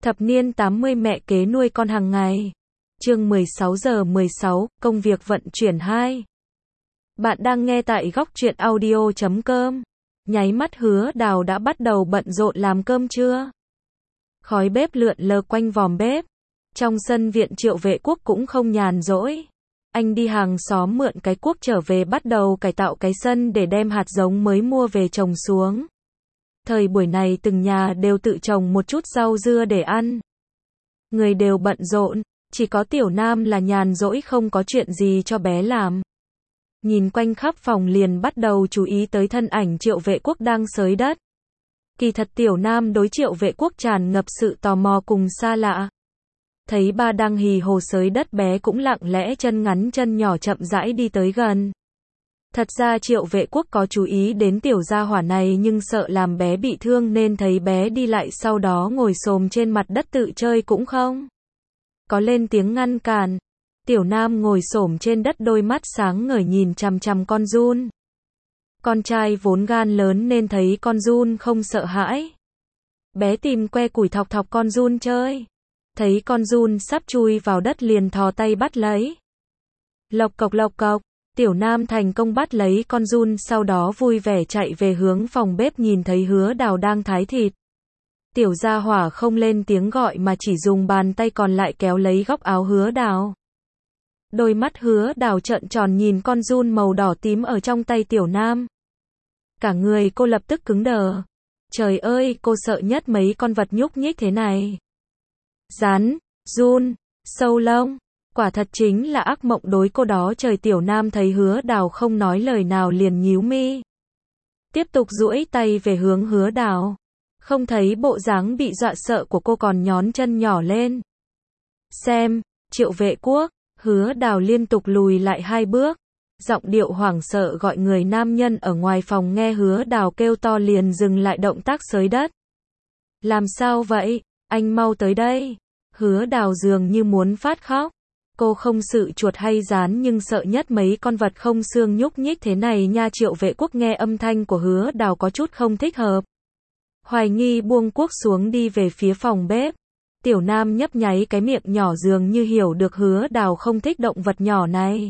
Thập niên 80 mẹ kế nuôi con hàng ngày. Chương 16 giờ 16, công việc vận chuyển 2. Bạn đang nghe tại góc truyện audio.com. Nháy mắt Hứa Đào đã bắt đầu bận rộn làm cơm trưa. Khói bếp lượn lờ quanh vòm bếp. Trong sân viện Triệu Vệ Quốc cũng không nhàn rỗi. Anh đi hàng xóm mượn cái cuốc trở về bắt đầu cải tạo cái sân để đem hạt giống mới mua về trồng xuống. Thời buổi này từng nhà đều tự trồng một chút rau dưa để ăn. Người đều bận rộn, chỉ có Tiểu Nam là nhàn rỗi không có chuyện gì cho bé làm. Nhìn quanh khắp phòng liền bắt đầu chú ý tới thân ảnh Triệu Vệ Quốc đang xới đất. Kỳ thật Tiểu Nam đối Triệu Vệ Quốc tràn ngập sự tò mò cùng xa lạ. Thấy ba đang hì hồ xới đất, bé cũng lặng lẽ chân ngắn chân nhỏ chậm rãi đi tới gần. Thật ra Triệu Vệ Quốc có chú ý đến tiểu gia hỏa này nhưng sợ làm bé bị thương nên thấy bé đi lại sau đó ngồi xổm trên mặt đất tự chơi cũng không có lên tiếng ngăn cản. Tiểu Nam ngồi xổm trên đất, đôi mắt sáng ngời nhìn chằm chằm con giun. Con trai vốn gan lớn nên thấy con giun không sợ hãi. Bé tìm que củi thọc thọc con giun chơi. Thấy con giun sắp chui vào đất liền thò tay bắt lấy. Lộc cộc, Tiểu Nam thành công bắt lấy con giun, sau đó vui vẻ chạy về hướng phòng bếp, nhìn thấy Hứa Đào đang thái thịt. Tiểu gia hỏa không lên tiếng gọi mà chỉ dùng bàn tay còn lại kéo lấy góc áo Hứa Đào. Đôi mắt Hứa Đào trợn tròn nhìn con giun màu đỏ tím ở trong tay Tiểu Nam. Cả người cô lập tức cứng đờ. Trời ơi, cô sợ nhất mấy con vật nhúc nhích thế này. Rắn, giun, sâu lông. Quả thật chính là ác mộng đối cô đó trời. Tiểu Nam thấy Hứa Đào không nói lời nào liền nhíu mi. Tiếp tục duỗi tay về hướng Hứa Đào. Không thấy bộ dáng bị dọa sợ của cô còn nhón chân nhỏ lên. Xem, Triệu Vệ Quốc. Hứa Đào liên tục lùi lại 2 bước. Giọng điệu hoảng sợ gọi người nam nhân ở ngoài phòng nghe Hứa Đào kêu to liền dừng lại động tác xới đất. Làm sao vậy? Anh mau tới đây. Hứa Đào dường như muốn phát khóc. Cô không sợ chuột hay rán nhưng sợ nhất mấy con vật không xương nhúc nhích thế này nha. Triệu Vệ Quốc nghe âm thanh của Hứa Đào có chút không thích hợp. Hoài nghi buông cuốc xuống đi về phía phòng bếp. Tiểu Nam nhấp nháy cái miệng nhỏ dường như hiểu được Hứa Đào không thích động vật nhỏ này.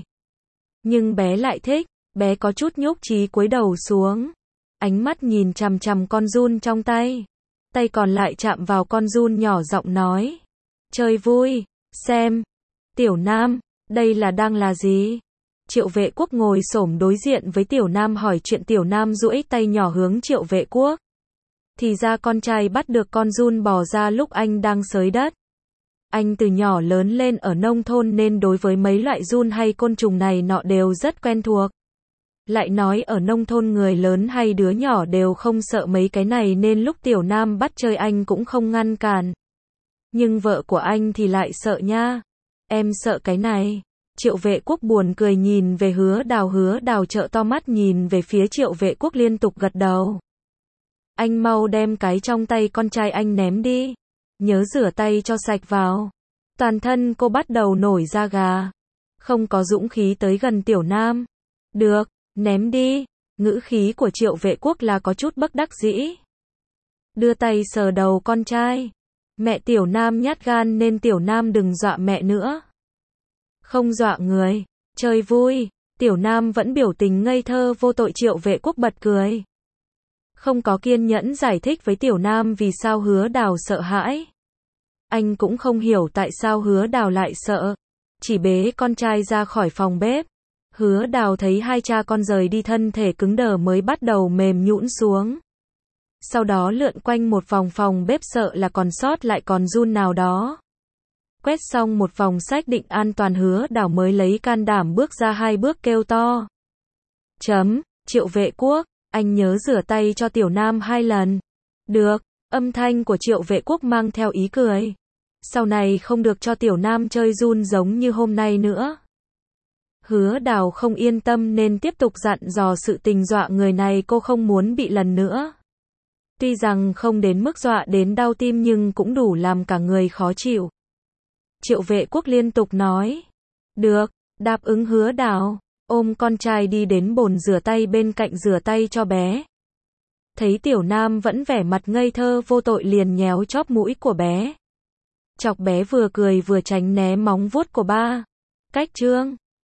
Nhưng bé lại thích, bé có chút nhúc chí cúi đầu xuống. Ánh mắt nhìn chằm chằm con giun trong tay. Tay còn lại chạm vào con giun nhỏ giọng nói. Chơi vui, xem. Tiểu Nam, đây là đang là gì? Triệu Vệ Quốc ngồi xổm đối diện với Tiểu Nam hỏi chuyện. Tiểu Nam duỗi tay nhỏ hướng Triệu Vệ Quốc. Thì ra con trai bắt được con giun bò ra lúc anh đang xới đất. Anh từ nhỏ lớn lên ở nông thôn nên đối với mấy loại giun hay côn trùng này nọ đều rất quen thuộc. Lại nói ở nông thôn người lớn hay đứa nhỏ đều không sợ mấy cái này nên lúc Tiểu Nam bắt chơi anh cũng không ngăn cản. Nhưng vợ của anh thì lại sợ nha. Em sợ cái này. Triệu Vệ Quốc buồn cười nhìn về Hứa Đào. Hứa Đào trợn to mắt nhìn về phía Triệu Vệ Quốc liên tục gật đầu. Anh mau đem cái trong tay con trai anh ném đi. Nhớ rửa tay cho sạch vào. Toàn thân cô bắt đầu nổi da gà. Không có dũng khí tới gần Tiểu Nam. Được, ném đi. Ngữ khí của Triệu Vệ Quốc là có chút bất đắc dĩ. Đưa tay sờ đầu con trai. Mẹ Tiểu Nam nhát gan nên Tiểu Nam đừng dọa mẹ nữa. Không dọa người, chơi vui. Tiểu Nam vẫn biểu tình ngây thơ vô tội. Triệu Vệ Quốc bật cười. Không có kiên nhẫn giải thích với Tiểu Nam vì sao Hứa Đào sợ hãi. Anh cũng không hiểu tại sao Hứa Đào lại sợ. Chỉ bế con trai ra khỏi phòng bếp. Hứa Đào thấy hai cha con rời đi thân thể cứng đờ mới bắt đầu mềm nhũn xuống. Sau đó lượn quanh một vòng phòng bếp sợ là còn sót lại con giun nào đó. Quét xong một vòng xác định an toàn Hứa Đào mới lấy can đảm bước ra 2 bước kêu to. Triệu Vệ Quốc, anh nhớ rửa tay cho Tiểu Nam 2 lần. Được, âm thanh của Triệu Vệ Quốc mang theo ý cười. Sau này không được cho Tiểu Nam chơi giun giống như hôm nay nữa. Hứa Đào không yên tâm nên tiếp tục dặn dò sự tình dọa người này cô không muốn bị lần nữa. Tuy rằng không đến mức dọa đến đau tim nhưng cũng đủ làm cả người khó chịu. Triệu Vệ Quốc liên tục nói. Được, đáp ứng Hứa Đào. Ôm con trai đi đến bồn rửa tay bên cạnh rửa tay cho bé. Thấy Tiểu Nam vẫn vẻ mặt ngây thơ vô tội liền nhéo chóp mũi của bé. Chọc bé vừa cười vừa tránh né móng vuốt của ba. Cách chương